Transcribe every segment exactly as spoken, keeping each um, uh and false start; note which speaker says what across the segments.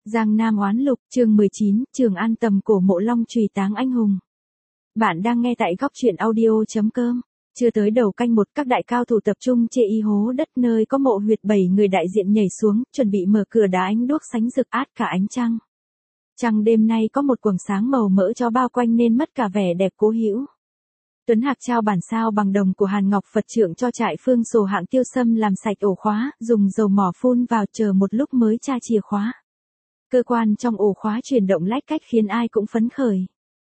Speaker 1: Giang Nam oán lục, chương mười chín, Trường An tầm cổ mộ Long Chùy táng anh hùng. Bạn đang nghe tại góc truyện audio chấm com. Chưa tới đầu canh một, các đại cao thủ tập trung chê y hố đất nơi có mộ huyệt, bảy người đại diện nhảy xuống, chuẩn bị mở cửa đá ánh đuốc sánh rực át cả ánh trăng. Trăng đêm nay có một quầng sáng màu mỡ cho bao quanh nên mất cả vẻ đẹp cố hữu. Tuấn Hạc trao bản sao bằng đồng của Hàn Ngọc Phật Trượng cho trại Phương Sồ hạng Tiêu Sâm làm sạch ổ khóa, dùng dầu mỏ phun vào, chờ một lúc mới tra chìa khóa. Cơ quan trong ổ khóa chuyển động lách cách khiến ai cũng phấn khởi.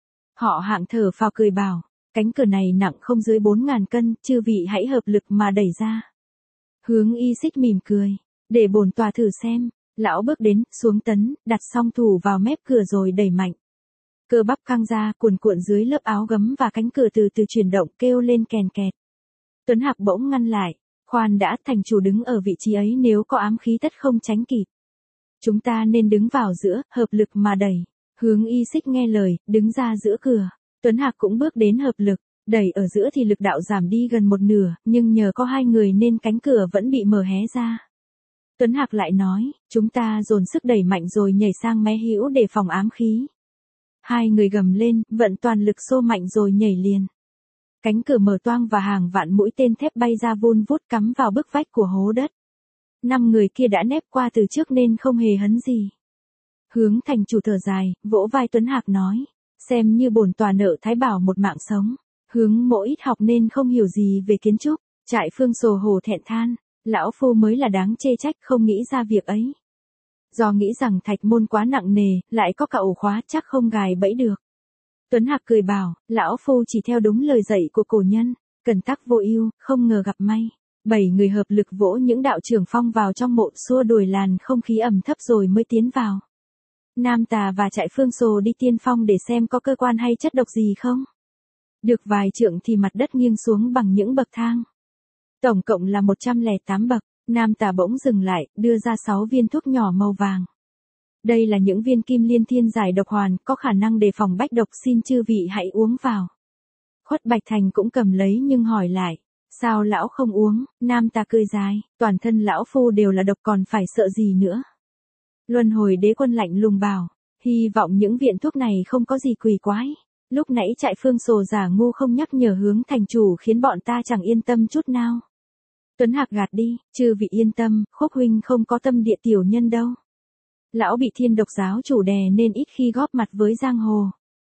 Speaker 1: Họ hạng thở phào cười bảo, cánh cửa này nặng không dưới bốn ngàn cân, chư vị hãy hợp lực mà đẩy ra. Hướng Y Xích mỉm cười, để bổn tòa thử xem. Lão bước đến, xuống tấn, đặt song thủ vào mép cửa rồi đẩy mạnh. Cơ bắp căng ra, cuồn cuộn dưới lớp áo gấm và cánh cửa từ từ chuyển động kêu lên kèn kẹt. Tuấn Hạc bỗng ngăn lại, khoan đã, thành chủ đứng ở vị trí ấy nếu có ám khí tất không tránh kịp. Chúng ta nên đứng vào giữa, hợp lực mà đẩy. Hướng Y Xích nghe lời, đứng ra giữa cửa. Tuấn Hạc cũng bước đến hợp lực, đẩy ở giữa thì lực đạo giảm đi gần một nửa, nhưng nhờ có hai người nên cánh cửa vẫn bị mở hé ra. Tuấn Hạc lại nói, chúng ta dồn sức đẩy mạnh rồi nhảy sang mé hữu để phòng ám khí. Hai người gầm lên, vận toàn lực xô mạnh rồi nhảy liền. Cánh cửa mở toang và hàng vạn mũi tên thép bay ra vun vút cắm vào bức vách của hố đất. Năm người kia đã nép qua từ trước nên không hề hấn gì. Hướng thành chủ thở dài, vỗ vai Tuấn Hạc nói, xem như bổn tòa nợ Thái Bảo một mạng sống. Hướng mỗ ít học nên không hiểu gì về kiến trúc. Trại Phương Sồ hổ thẹn than, lão phu mới là đáng chê trách không nghĩ ra việc ấy. Do nghĩ rằng thạch môn quá nặng nề, lại có cả ổ khóa chắc không gài bẫy được. Tuấn Hạc cười bảo, lão phu chỉ theo đúng lời dạy của cổ nhân, cần tắc vô ưu, không ngờ gặp may. Bảy người hợp lực vỗ những đạo trưởng phong vào trong mộ, xua đuổi làn không khí ẩm thấp rồi mới tiến vào. Nam Tà và trại Phương Sồ đi tiên phong để xem có cơ quan hay chất độc gì không. Được vài trượng thì mặt đất nghiêng xuống bằng những bậc thang. Tổng cộng là một trăm lẻ tám bậc. Nam Tà bỗng dừng lại, đưa ra sáu viên thuốc nhỏ màu vàng. Đây là những viên kim liên thiên giải độc hoàn, có khả năng đề phòng bách độc, xin chư vị hãy uống vào. Khuất Bạch Thành cũng cầm lấy nhưng hỏi lại, sao lão không uống? Nam Tà cười dài, toàn thân lão phu đều là độc còn phải sợ gì nữa. Luân Hồi Đế Quân lạnh lùng bảo, hy vọng những viện thuốc này không có gì quỷ quái. Lúc nãy trại Phương Sồ giả ngu không nhắc nhở Hướng thành chủ khiến bọn ta chẳng yên tâm chút nào. Tuấn Hạc gạt đi, chư vị yên tâm, Khúc huynh không có tâm địa tiểu nhân đâu. Lão bị Thiên Độc giáo chủ đè nên ít khi góp mặt với giang hồ.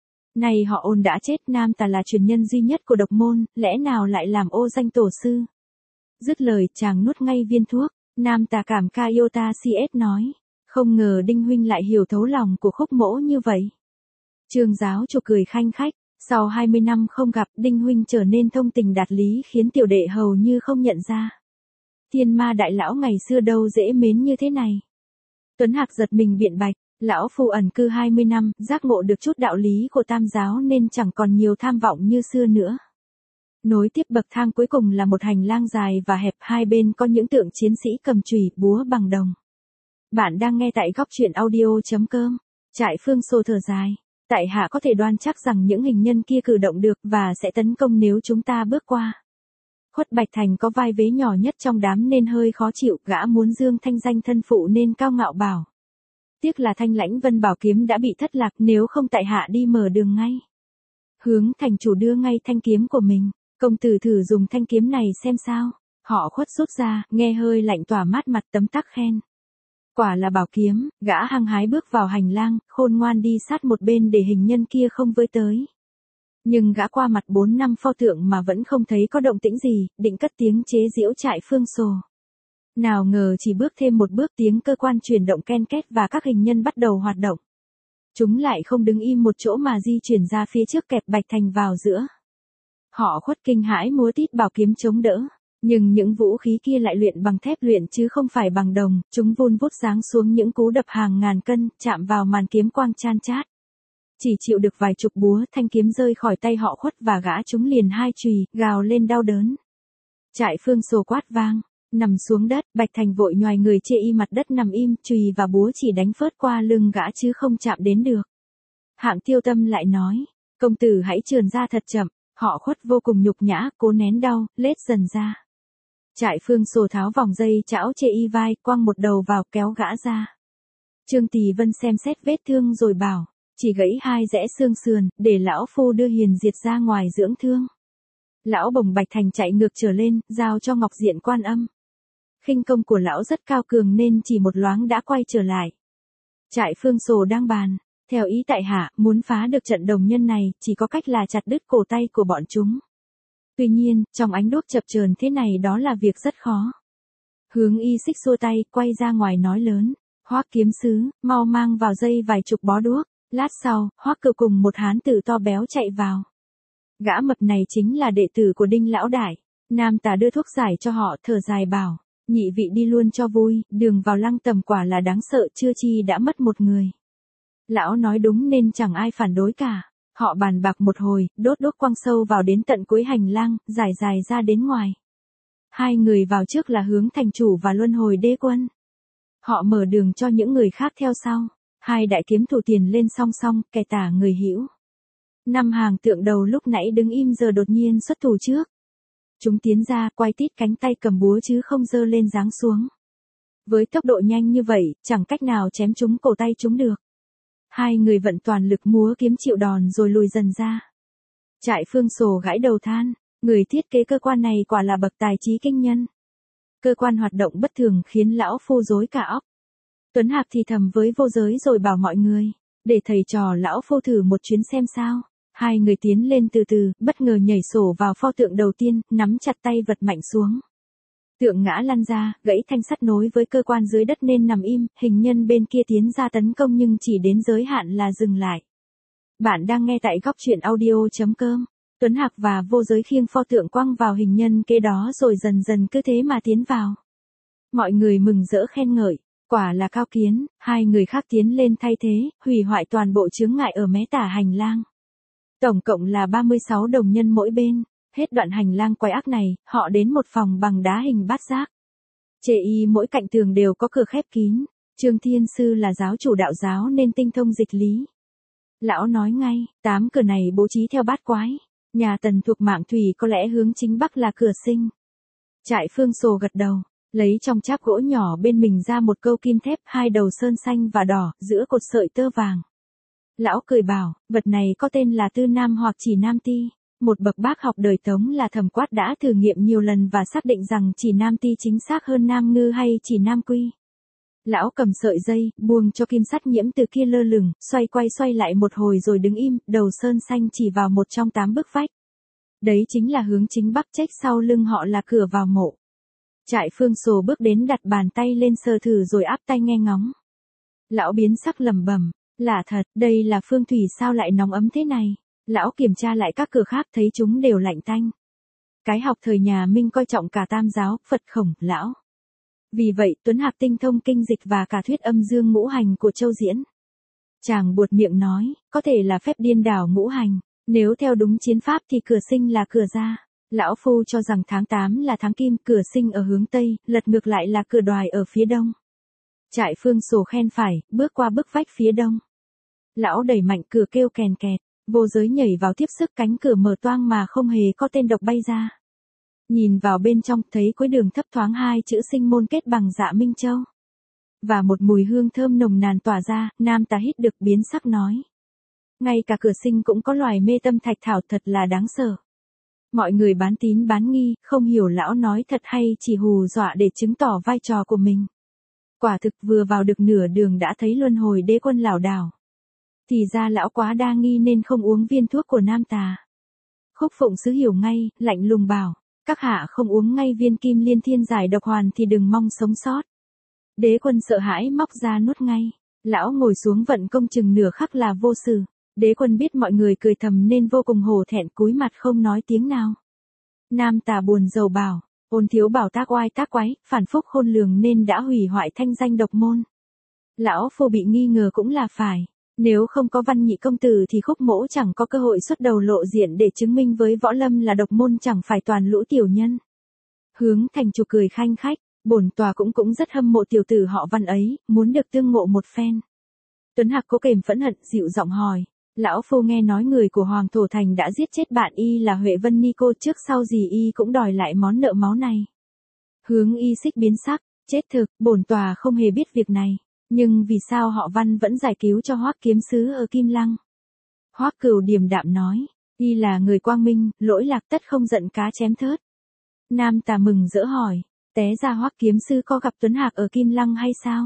Speaker 1: Này họ Ôn đã chết, Nam Tà là truyền nhân duy nhất của độc môn, lẽ nào lại làm ô danh tổ sư? Dứt lời chàng nuốt ngay viên thuốc, Nam Tà cảm ca yêu ta si ết nói, không ngờ Đinh huynh lại hiểu thấu lòng của Khúc mỗ như vậy. Trương giáo chủ cười khanh khách, sau hai mươi năm không gặp, Đinh huynh trở nên thông tình đạt lý khiến tiểu đệ hầu như không nhận ra. Thiên Ma đại lão ngày xưa đâu dễ mến như thế này. Tuấn Hạc giật mình biện bạch, lão phu ẩn cư hai mươi năm, giác ngộ được chút đạo lý của tam giáo nên chẳng còn nhiều tham vọng như xưa nữa. Nối tiếp bậc thang cuối cùng là một hành lang dài và hẹp, hai bên có những tượng chiến sĩ cầm chùy, búa bằng đồng. Bạn đang nghe tại góc truyện audio chấm com. Trại Phương Sồ thở dài, tại hạ có thể đoan chắc rằng những hình nhân kia cử động được và sẽ tấn công nếu chúng ta bước qua. Khuất Bạch Thành có vai vế nhỏ nhất trong đám nên hơi khó chịu, gã muốn dương thanh danh thân phụ nên cao ngạo bảo. Tiếc là Thanh Lãnh Vân bảo kiếm đã bị thất lạc, nếu không tại hạ đi mở đường ngay. Hướng thành chủ đưa ngay thanh kiếm của mình, công tử thử dùng thanh kiếm này xem sao. Họ Khuất rút ra, nghe hơi lạnh tỏa mát mặt, tấm tắc khen. Quả là bảo kiếm, gã hăng hái bước vào hành lang, khôn ngoan đi sát một bên để hình nhân kia không với tới. Nhưng gã qua mặt bốn năm pho tượng mà vẫn không thấy có động tĩnh gì, định cất tiếng chế giễu trại Phương Sồ. Nào ngờ chỉ bước thêm một bước tiếng cơ quan chuyển động ken két và các hình nhân bắt đầu hoạt động. Chúng lại không đứng im một chỗ mà di chuyển ra phía trước kẹp Bạch Thành vào giữa. Họ Khuất kinh hãi múa tít bảo kiếm chống đỡ. Nhưng những vũ khí kia lại luyện bằng thép luyện chứ không phải bằng đồng, chúng vun vút giáng xuống những cú đập hàng ngàn cân, chạm vào màn kiếm quang chan chát. Chỉ chịu được vài chục búa, thanh kiếm rơi khỏi tay họ Khuất và gã chúng liền hai chùy, gào lên đau đớn. Trại Phương Sồ quát vang, nằm xuống đất, Bạch Thành vội nhoài người chê y mặt đất nằm im, chùy và búa chỉ đánh phớt qua lưng gã chứ không chạm đến được. Hạng Tiêu Tâm lại nói, công tử hãy trườn ra thật chậm. Họ Khuất vô cùng nhục nhã, cố nén đau, lết dần ra. Trại Phương Sồ tháo vòng dây chảo chê y vai, quăng một đầu vào kéo gã ra. Trương Tỳ Vân xem xét vết thương rồi bảo, chỉ gãy hai rẽ xương sườn, để lão phu đưa Hiền Diệt ra ngoài dưỡng thương. Lão Bồng Bạch Thành chạy ngược trở lên, giao cho Ngọc Diện Quan Âm. Khinh công của lão rất cao cường nên chỉ một loáng đã quay trở lại. Trại Phương Sồ đang bàn, theo ý tại hạ, muốn phá được trận đồng nhân này, chỉ có cách là chặt đứt cổ tay của bọn chúng. Tuy nhiên, trong ánh đuốc chập chờn thế này đó là việc rất khó. Hướng Y Xích xua tay, quay ra ngoài nói lớn, Hoắc kiếm sứ, mau mang vào dây vài chục bó đuốc. Lát sau, Hoắc Cửu cùng một hán tử to béo chạy vào. Gã mập này chính là đệ tử của Đinh lão đại. Nam Tà đưa thuốc giải cho họ, thở dài bảo, nhị vị đi luôn cho vui, đường vào Lăng Tầm quả là đáng sợ, chưa chi đã mất một người. Lão nói đúng nên chẳng ai phản đối cả. Họ bàn bạc một hồi, đốt đuốc quăng sâu vào đến tận cuối hành lang, dài dài ra đến ngoài. Hai người vào trước là Hướng Thành Chủ và Luân Hồi Đế Quân. Họ mở đường cho những người khác theo sau. Hai đại kiếm thủ tiền lên song song, kẻ tả người hữu. Năm hàng tượng đầu lúc nãy đứng im giờ đột nhiên xuất thủ trước. Chúng tiến ra, quay tít cánh tay cầm búa chứ không giơ lên giáng xuống. Với tốc độ nhanh như vậy, chẳng cách nào chém chúng cổ tay chúng được. Hai người vận toàn lực múa kiếm chịu đòn rồi lùi dần ra. Trại Phương Sồ gãi đầu than, người thiết kế cơ quan này quả là bậc tài trí kinh nhân. Cơ quan hoạt động bất thường khiến lão phu rối cả óc. Tuấn Hạc thì thầm với Vô Giới rồi bảo mọi người, để thầy trò lão phu thử một chuyến xem sao. Hai người tiến lên từ từ, bất ngờ nhảy sổ vào pho tượng đầu tiên, nắm chặt tay vật mạnh xuống. Tượng ngã lăn ra, gãy thanh sắt nối với cơ quan dưới đất nên nằm im, hình nhân bên kia tiến ra tấn công nhưng chỉ đến giới hạn là dừng lại. Bạn đang nghe tại góc truyện audio chấm com. Tuấn Hạc và Vô Giới khiêng pho tượng quăng vào hình nhân kế đó rồi dần dần cứ thế mà tiến vào. Mọi người mừng rỡ khen ngợi, quả là cao kiến, hai người khác tiến lên thay thế, hủy hoại toàn bộ chướng ngại ở mé tả hành lang. Tổng cộng là ba mươi sáu đồng nhân mỗi bên. Hết đoạn hành lang quái ác này, họ đến một phòng bằng đá hình bát giác. Chê y mỗi cạnh tường đều có cửa khép kín. Trương Thiên Sư là giáo chủ đạo giáo nên tinh thông dịch lý. Lão nói ngay, tám cửa này bố trí theo bát quái. Nhà Tần thuộc Mạng Thủy có lẽ hướng chính bắc là cửa sinh. Trại Phương Sồ gật đầu, lấy trong cháp gỗ nhỏ bên mình ra một câu kim thép, hai đầu sơn xanh và đỏ, giữa cột sợi tơ vàng. Lão cười bảo, vật này có tên là Tư Nam hoặc Chỉ Nam Ti. Một bậc bác học đời Tống là Thẩm Quát đã thử nghiệm nhiều lần và xác định rằng Chỉ Nam Ti chính xác hơn Nam Ngư hay Chỉ Nam Quy. Lão cầm sợi dây, buông cho kim sắt nhiễm từ kia lơ lửng, xoay quay xoay lại một hồi rồi đứng im, đầu sơn xanh chỉ vào một trong tám bức vách. Đấy chính là hướng chính bắc, trách sau lưng họ là cửa vào mộ. Trại Phương Sồ bước đến đặt bàn tay lên sờ thử rồi áp tay nghe ngóng. Lão biến sắc lẩm bẩm, lạ thật, đây là phương thủy sao lại nóng ấm thế này. Lão kiểm tra lại các cửa khác thấy chúng đều lạnh tanh. Cái học thời nhà Minh coi trọng cả Tam giáo, Phật Khổng, Lão. Vì vậy Tuấn Hạc tinh thông kinh dịch và cả thuyết âm dương ngũ hành của Châu Diễn. Chàng buột miệng nói, có thể là phép điên đảo ngũ hành, nếu theo đúng chiến pháp thì cửa sinh là cửa ra. Lão phu cho rằng tháng tám là tháng kim, cửa sinh ở hướng Tây, lật ngược lại là cửa đoài ở phía Đông. Trại Phương Sồ khen phải, bước qua bức vách phía Đông. Lão đẩy mạnh cửa kêu kèn kẹt. Vô Giới nhảy vào tiếp sức, cánh cửa mở toang mà không hề có tên độc bay ra. Nhìn vào bên trong thấy cuối đường thấp thoáng hai chữ Sinh Môn kết bằng Dạ Minh Châu. Và một mùi hương thơm nồng nàn tỏa ra, Nam Tà hít được biến sắc nói. Ngay cả cửa sinh cũng có loài mê tâm thạch thảo, thật là đáng sợ. Mọi người bán tín bán nghi, không hiểu lão nói thật hay chỉ hù dọa để chứng tỏ vai trò của mình. Quả thực vừa vào được nửa đường đã thấy Luân Hồi Đế Quân lảo đảo. Thì ra lão quá đa nghi nên không uống viên thuốc của Nam Tà. Khúc Phụng Sứ hiểu ngay, lạnh lùng bảo, các hạ không uống ngay viên kim liên thiên giải độc hoàn thì đừng mong sống sót. Đế Quân sợ hãi móc ra nuốt ngay. Lão ngồi xuống vận công chừng nửa khắc là vô sự. Đế Quân biết mọi người cười thầm nên vô cùng hổ thẹn, cúi mặt không nói tiếng nào. Nam Tà buồn rầu bảo, ôn thiếu bảo tác oai tác quái, phản phúc khôn lường nên đã hủy hoại thanh danh độc môn. Lão phu bị nghi ngờ cũng là phải. Nếu không có Văn Nhị công tử thì Khúc Mỗ chẳng có cơ hội xuất đầu lộ diện để chứng minh với võ lâm là độc môn chẳng phải toàn lũ tiểu nhân. Hướng Thành Chủ cười khanh khách, bổn tòa cũng cũng rất hâm mộ tiểu tử họ Văn ấy, muốn được tương ngộ một phen. Tuấn Hạc cố kềm phẫn hận, dịu giọng hỏi, lão phu nghe nói người của Hoàng Thổ Thành đã giết chết bạn y là Huệ Vân Ni cô, trước sau gì y cũng đòi lại món nợ máu này. Hướng Y Xích biến sắc, chết thực, bổn tòa không hề biết việc này. Nhưng vì sao họ Văn vẫn giải cứu cho Hoắc kiếm sứ ở Kim Lăng? Hoắc Cửu điềm đạm nói, y là người quang minh, lỗi lạc tất không giận cá chém thớt. Nam Tà mừng rỡ hỏi, té ra Hoắc kiếm sư có gặp Tuấn Hạc ở Kim Lăng hay sao?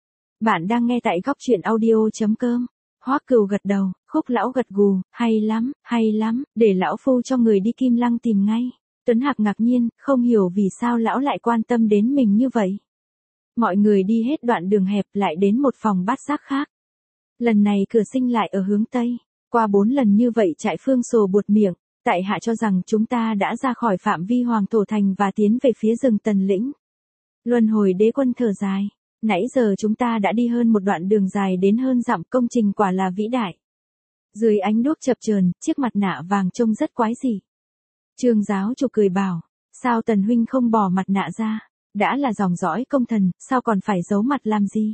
Speaker 1: Bạn đang nghe tại góc truyện audio.com. Hoắc Cửu gật đầu, Khúc lão gật gù, hay lắm, hay lắm, để lão phu cho người đi Kim Lăng tìm ngay. Tuấn Hạc ngạc nhiên, không hiểu vì sao lão lại quan tâm đến mình như vậy. Mọi người đi hết đoạn đường hẹp lại đến một phòng bát giác khác. Lần này cửa sinh lại ở hướng Tây. Qua bốn lần như vậy Trại Phương Sồ buột miệng, tại hạ cho rằng chúng ta đã ra khỏi phạm vi Hoàng Thổ Thành và tiến về phía rừng Tần Lĩnh. Luân Hồi Đế Quân thở dài, nãy giờ chúng ta đã đi hơn một đoạn đường dài đến hơn dặm, công trình quả là vĩ đại. Dưới ánh đuốc chập chờn, chiếc mặt nạ vàng trông rất quái dị. Trương giáo chủ cười bảo, sao Tần huynh không bỏ mặt nạ ra, đã là dòng dõi công thần, sao còn phải giấu mặt làm gì?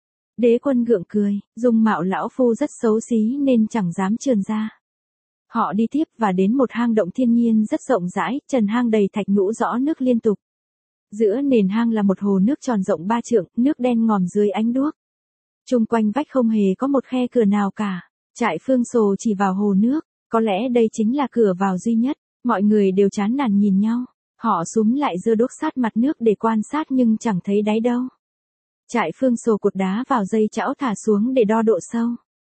Speaker 1: Đế Quân gượng cười, dung mạo lão phu rất xấu xí nên chẳng dám trườn ra. Họ đi tiếp và đến một hang động thiên nhiên rất rộng rãi, trần hang đầy thạch nhũ rõ nước liên tục. Giữa nền hang là một hồ nước tròn rộng ba trượng, nước đen ngòm dưới ánh đuốc. Chung quanh vách không hề có một khe cửa nào cả. Trại Phương Sồ chỉ vào hồ nước, có lẽ đây chính là cửa vào duy nhất. Mọi người đều chán nản nhìn nhau. Họ xúm lại giơ đuốc sát mặt nước để quan sát nhưng chẳng thấy đáy đâu. Trại Phương Sồ cột đá vào dây chảo thả xuống để đo độ sâu.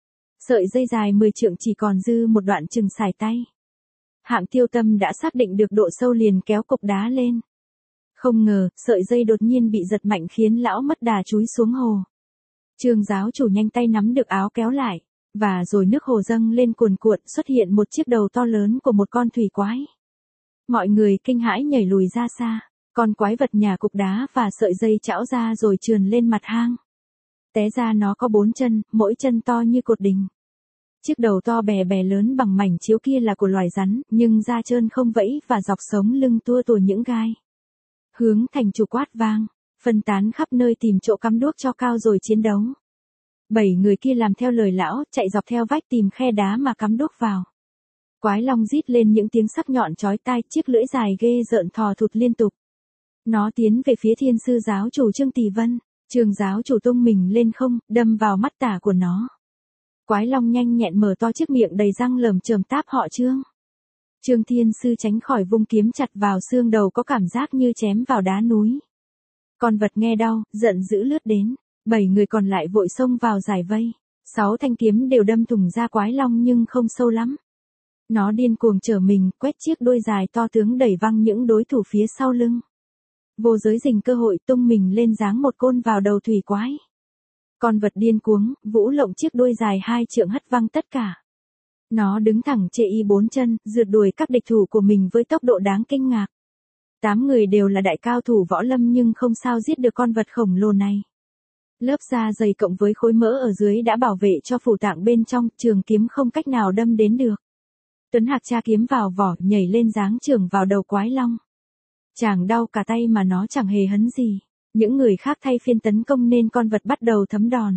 Speaker 1: Sợi dây dài mười trượng chỉ còn dư một đoạn chừng xài tay. Hạng Tiêu Tâm đã xác định được độ sâu liền kéo cục đá lên. Không ngờ, sợi dây đột nhiên bị giật mạnh khiến lão mất đà chúi xuống hồ. Trương giáo chủ nhanh tay nắm được áo kéo lại, và rồi nước hồ dâng lên cuồn cuộn, xuất hiện một chiếc đầu to lớn của một con thủy quái. Mọi người kinh hãi nhảy lùi ra xa, con quái vật nhả cục đá và sợi dây chảo ra rồi trườn lên mặt hang. Té ra nó có bốn chân, mỗi chân to như cột đình. Chiếc đầu to bè bè lớn bằng mảnh chiếu kia là của loài rắn, nhưng da trơn không vẫy và dọc sống lưng tua tủa những gai. Hướng thành chủ quát vang, phân tán khắp nơi tìm chỗ cắm đuốc cho cao rồi chiến đấu. Bảy người kia làm theo lời lão, chạy dọc theo vách tìm khe đá mà cắm đuốc vào. Quái long rít lên những tiếng sắc nhọn chói tai, chiếc lưỡi dài ghê rợn thò thụt liên tục. Nó tiến về phía Thiên sư giáo chủ Trương Tỷ Vân. Trương giáo chủ tung mình lên không, đâm vào mắt tả của nó. Quái long nhanh nhẹn mở to chiếc miệng đầy răng lởm chởm táp họ Trương. Trương Thiên sư tránh khỏi vung kiếm chặt vào xương đầu, có cảm giác như chém vào đá núi. Con vật nghe đau, giận dữ lướt đến. Bảy người còn lại vội xông vào giải vây. Sáu thanh kiếm đều đâm thủng da quái long nhưng không sâu lắm. Nó điên cuồng trở mình, quét chiếc đuôi dài to tướng đẩy văng những đối thủ phía sau lưng. Vô giới dình cơ hội tung mình lên giáng một côn vào đầu thủy quái. Con vật điên cuống, vũ lộng chiếc đuôi dài hai trượng hất văng tất cả. Nó đứng thẳng chệ y bốn chân, rượt đuổi các địch thủ của mình với tốc độ đáng kinh ngạc. Tám người đều là đại cao thủ võ lâm nhưng không sao giết được con vật khổng lồ này. Lớp da dày cộng với khối mỡ ở dưới đã bảo vệ cho phủ tạng bên trong, trường kiếm không cách nào đâm đến được. Tuấn Hạc tra kiếm vào vỏ, nhảy lên giáng chưởng vào đầu quái long. Chàng đau cả tay mà nó chẳng hề hấn gì. Những người khác thay phiên tấn công nên con vật bắt đầu thấm đòn.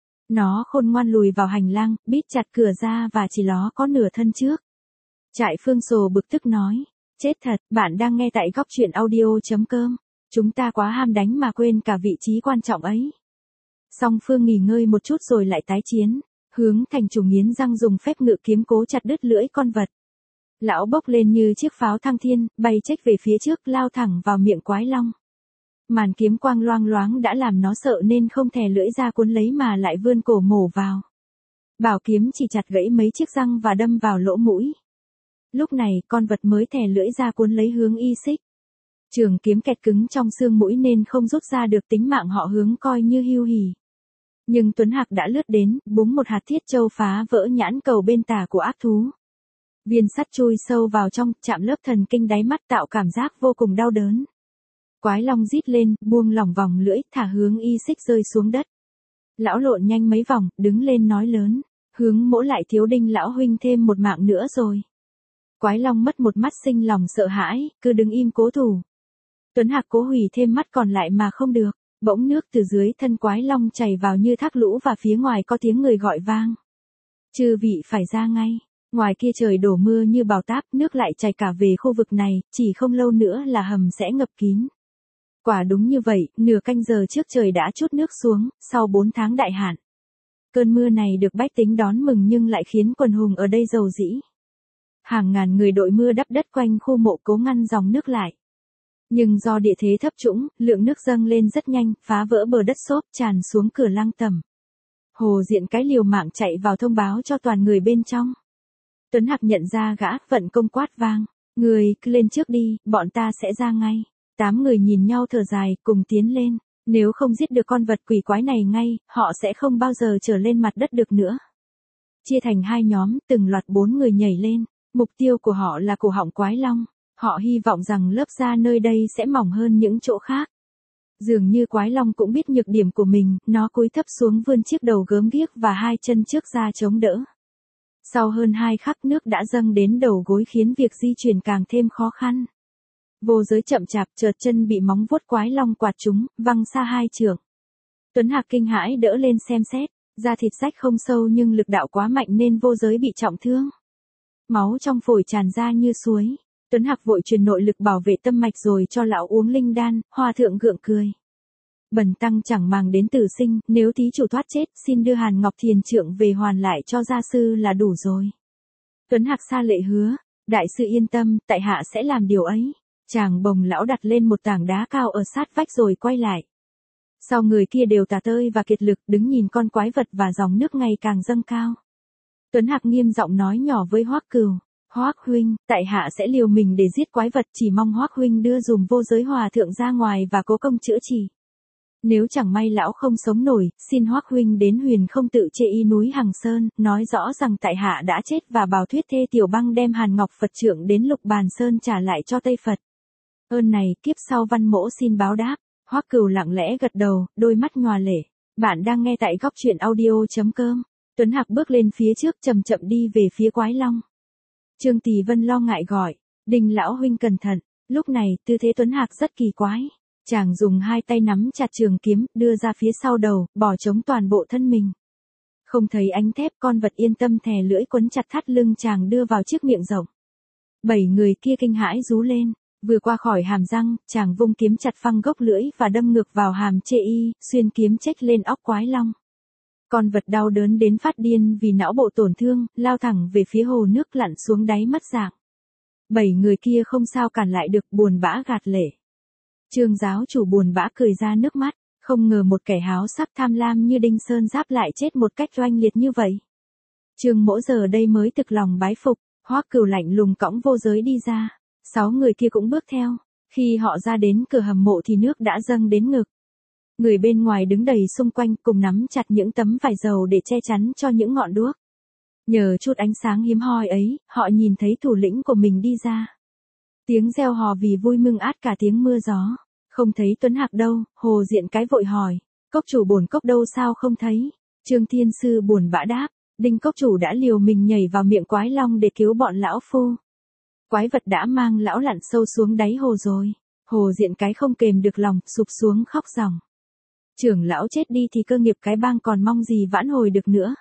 Speaker 1: Nó khôn ngoan lùi vào hành lang, bít chặt cửa ra và chỉ ló có nửa thân trước. Trại Phương Sồ bực tức nói, chết thật, bạn đang nghe tại góc truyện audio.com. Chúng ta quá ham đánh mà quên cả vị trí quan trọng ấy. Song phương nghỉ ngơi một chút rồi lại tái chiến. Hướng thành chủ nghiến răng dùng phép ngự kiếm cố chặt đứt lưỡi con vật. Lão bốc lên như chiếc pháo thăng thiên, bay chếch về phía trước, lao thẳng vào miệng quái long. Màn kiếm quang loang loáng đã làm nó sợ nên không thè lưỡi ra cuốn lấy mà lại vươn cổ mổ vào. Bảo kiếm chỉ chặt gãy mấy chiếc răng và đâm vào lỗ mũi. Lúc này, con vật mới thè lưỡi ra cuốn lấy Hướng Y Xích. Trường kiếm kẹt cứng trong xương mũi nên không rút ra được, tính mạng họ Hướng coi như hưu hỉ. Nhưng Tuấn Hạc đã lướt đến, búng một hạt thiết châu phá vỡ nhãn cầu bên tả của ác thú. Viên sắt chui sâu vào trong, chạm lớp thần kinh đáy mắt tạo cảm giác vô cùng đau đớn. Quái long rít lên, buông lỏng vòng lưỡi, thả Hướng Y Xích rơi xuống đất. Lão lộn nhanh mấy vòng, đứng lên nói lớn, Hướng mỗ lại thiếu Đinh lão huynh thêm một mạng nữa rồi. Quái long mất một mắt sinh lòng sợ hãi, cứ đứng im cố thủ. Tuấn Hạc cố hủy thêm mắt còn lại mà không được. Bỗng nước từ dưới thân quái long chảy vào như thác lũ và phía ngoài có tiếng người gọi vang. Chư vị phải ra ngay. Ngoài kia trời đổ mưa như bào táp, nước lại chảy cả về khu vực này, chỉ không lâu nữa là hầm sẽ ngập kín. Quả đúng như vậy, nửa canh giờ trước trời đã trút nước xuống, sau bốn tháng đại hạn. Cơn mưa này được bách tính đón mừng nhưng lại khiến quần hùng ở đây rầu rĩ. Hàng ngàn người đội mưa đắp đất quanh khu mộ cố ngăn dòng nước lại. Nhưng do địa thế thấp trũng, lượng nước dâng lên rất nhanh, phá vỡ bờ đất xốp tràn xuống cửa lăng tẩm. Hồ Diện cái liều mạng chạy vào thông báo cho toàn người bên trong. Tuấn Hạc nhận ra gã, vận công quát vang. Người, cứ lên trước đi, bọn ta sẽ ra ngay. Tám người nhìn nhau thở dài, cùng tiến lên. Nếu không giết được con vật quỷ quái này ngay, họ sẽ không bao giờ trở lên mặt đất được nữa. Chia thành hai nhóm, từng loạt bốn người nhảy lên. Mục tiêu của họ là cổ họng quái long. Họ hy vọng rằng lớp da nơi đây sẽ mỏng hơn những chỗ khác. Dường như quái long cũng biết nhược điểm của mình, nó cúi thấp xuống vươn chiếc đầu gớm ghiếc và hai chân trước ra chống đỡ. Sau hơn hai khắc nước đã dâng đến đầu gối khiến việc di chuyển càng thêm khó khăn. Vô giới chậm chạp chợt chân bị móng vuốt quái long quạt trúng, văng xa hai trượng. Tuấn Hạc kinh hãi đỡ lên xem xét, da thịt rách không sâu nhưng lực đạo quá mạnh nên vô giới bị trọng thương. Máu trong phổi tràn ra như suối. Tuấn Hạc vội truyền nội lực bảo vệ tâm mạch rồi cho lão uống linh đan, hòa thượng gượng cười. Bần tăng chẳng màng đến tử sinh, nếu thí chủ thoát chết, xin đưa Hàn Ngọc Thiền Trượng về hoàn lại cho gia sư là đủ rồi. Tuấn Hạc xa lệ hứa, đại sư yên tâm, tại hạ sẽ làm điều ấy. Chàng bồng lão đặt lên một tảng đá cao ở sát vách rồi quay lại. Sau người kia đều tà tơi và kiệt lực đứng nhìn con quái vật và dòng nước ngày càng dâng cao. Tuấn Hạc nghiêm giọng nói nhỏ với Hoắc Cừu. Hoắc huynh, tại hạ sẽ liều mình để giết quái vật, chỉ mong Hoắc huynh đưa dùm vô giới hòa thượng ra ngoài và cố công chữa trị. Nếu chẳng may lão không sống nổi, xin Hoắc huynh đến Huyền Không Tự Chê Y núi Hằng Sơn, nói rõ rằng tại hạ đã chết và bảo Thuyết Thê Tiểu Băng đem Hàn Ngọc Phật Trượng đến Lục Bàn Sơn trả lại cho Tây Phật. Ơn này kiếp sau Văn Mỗ xin báo đáp. Hoắc Cừu lặng lẽ gật đầu, đôi mắt nhòa lệ. Bạn đang nghe tại góc truyện audio chấm com. Tuấn Hạc bước lên phía trước chậm chậm đi về phía quái long. Trương Tỳ Vân lo ngại gọi, Đinh lão huynh cẩn thận. Lúc này tư thế Tuấn Hạc rất kỳ quái. Chàng dùng hai tay nắm chặt trường kiếm, đưa ra phía sau đầu, bỏ trống toàn bộ thân mình. Không thấy ánh thép, con vật yên tâm thè lưỡi quấn chặt thắt lưng chàng đưa vào chiếc miệng rộng. Bảy người kia kinh hãi rú lên, vừa qua khỏi hàm răng, chàng vung kiếm chặt phăng gốc lưỡi và đâm ngược vào hàm Chê Y, xuyên kiếm chếch lên óc quái long. Con vật đau đớn đến phát điên vì não bộ tổn thương, lao thẳng về phía hồ nước lặn xuống đáy mất dạng. Bảy người kia không sao cản lại được, buồn bã gạt lệ. Trương giáo chủ buồn bã cười ra nước mắt, không ngờ một kẻ háo sắc tham lam như Đinh Sơn Giáp lại chết một cách oanh liệt như vậy. Trương Mỗ giờ đây mới thực lòng bái phục. Hoắc Cừu lạnh lùng cõng vô giới đi ra, sáu người kia cũng bước theo. Khi họ ra đến cửa hầm mộ thì nước đã dâng đến ngực. Người bên ngoài đứng đầy xung quanh cùng nắm chặt những tấm vải dầu để che chắn cho những ngọn đuốc. Nhờ chút ánh sáng hiếm hoi ấy, họ nhìn thấy thủ lĩnh của mình đi ra. Tiếng reo hò vì vui mừng át cả tiếng mưa gió. Không thấy Tuấn Hạc đâu, Hồ Diện cái vội hỏi. Cốc chủ bổn cốc đâu sao không thấy? Trương Thiên Sư buồn bã đáp. Đinh cốc chủ đã liều mình nhảy vào miệng quái long để cứu bọn lão phu. Quái vật đã mang lão lặn sâu xuống đáy hồ rồi. Hồ Diện cái không kềm được lòng, sụp xuống khóc ròng. Trưởng lão chết đi thì cơ nghiệp cái bang còn mong gì vãn hồi được nữa.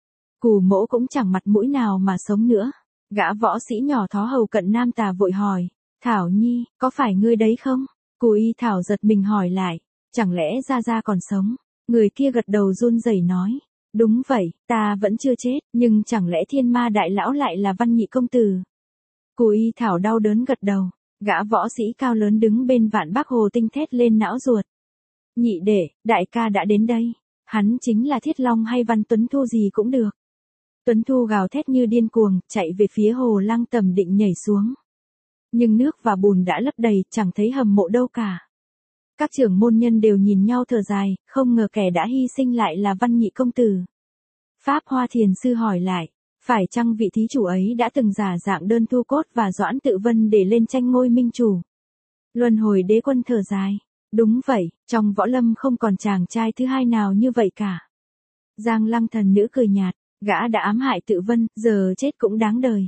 Speaker 1: Cù Mỗ cũng chẳng mặt mũi nào mà sống nữa. Gã võ sĩ nhỏ thó hầu cận nam tà vội hỏi. Thảo Nhi, có phải ngươi đấy không? Cù Y Thảo giật mình hỏi lại. Chẳng lẽ Gia Gia còn sống? Người kia gật đầu run rẩy nói. Đúng vậy, ta vẫn chưa chết, nhưng chẳng lẽ Thiên Ma Đại Lão lại là Văn Nhị công tử? Cù Y Thảo đau đớn gật đầu. Gã võ sĩ cao lớn đứng bên Vạn Bác Hồ Tinh thét lên não ruột. Nhị đệ, đại ca đã đến đây. Hắn chính là Thiết Long hay Văn Tuấn Thu gì cũng được. Tuấn Thu gào thét như điên cuồng, chạy về phía hồ Lăng Tầm định nhảy xuống. Nhưng nước và bùn đã lấp đầy, chẳng thấy hầm mộ đâu cả. Các trưởng môn nhân đều nhìn nhau thở dài, không ngờ kẻ đã hy sinh lại là Văn Nhị công tử. Pháp Hoa Thiền Sư hỏi lại, phải chăng vị thí chủ ấy đã từng giả dạng Đơn Thu Cốt và Doãn Tự Vân để lên tranh ngôi minh chủ? Luân Hồi Đế Quân thở dài, đúng vậy, trong võ lâm không còn chàng trai thứ hai nào như vậy cả. Giang Lăng Thần Nữ cười nhạt, gã đã ám hại Tự Vân, giờ chết cũng đáng đời.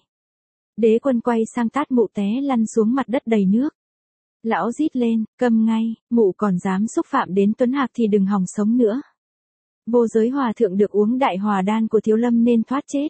Speaker 1: Đế Quân quay sang tát mụ té lăn xuống mặt đất đầy nước. Lão rít lên, câm ngay, mụ còn dám xúc phạm đến Tuấn Hạc thì đừng hòng sống nữa. Vô Giới hòa thượng được uống đại hòa đan của Thiếu Lâm nên thoát chết.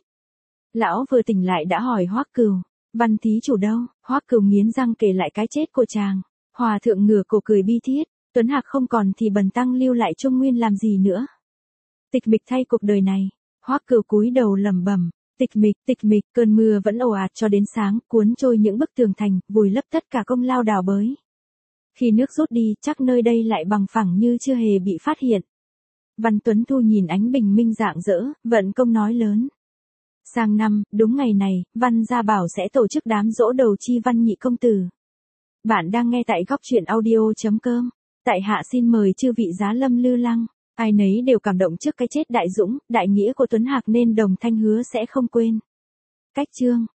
Speaker 1: Lão vừa tỉnh lại đã hỏi Hoắc Cừu, Văn thí chủ đâu? Hoắc Cừu nghiến răng kể lại cái chết của chàng. Hòa thượng ngửa cổ cười bi thiết, Tuấn Hạc không còn thì bần tăng lưu lại Trung Nguyên làm gì nữa. Tịch mịch thay cuộc đời này, Hoắc Cửu cúi đầu lẩm bẩm, tịch mịch, tịch mịch, cơn mưa vẫn ồ ạt cho đến sáng, cuốn trôi những bức tường thành, vùi lấp tất cả công lao đào bới. Khi nước rút đi, chắc nơi đây lại bằng phẳng như chưa hề bị phát hiện. Văn Tuấn Thu nhìn ánh bình minh rạng rỡ, vận công nói lớn. Sang năm, đúng ngày này, Văn Gia Bảo sẽ tổ chức đám giỗ đầu chi Văn nhị công tử. Bạn đang nghe tại góc truyện audio chấm com. Tại hạ xin mời chư vị giá lâm lư lăng. Ai nấy đều cảm động trước cái chết đại dũng, đại nghĩa của Tuấn Hạc nên đồng thanh hứa sẽ không quên. Cách chương.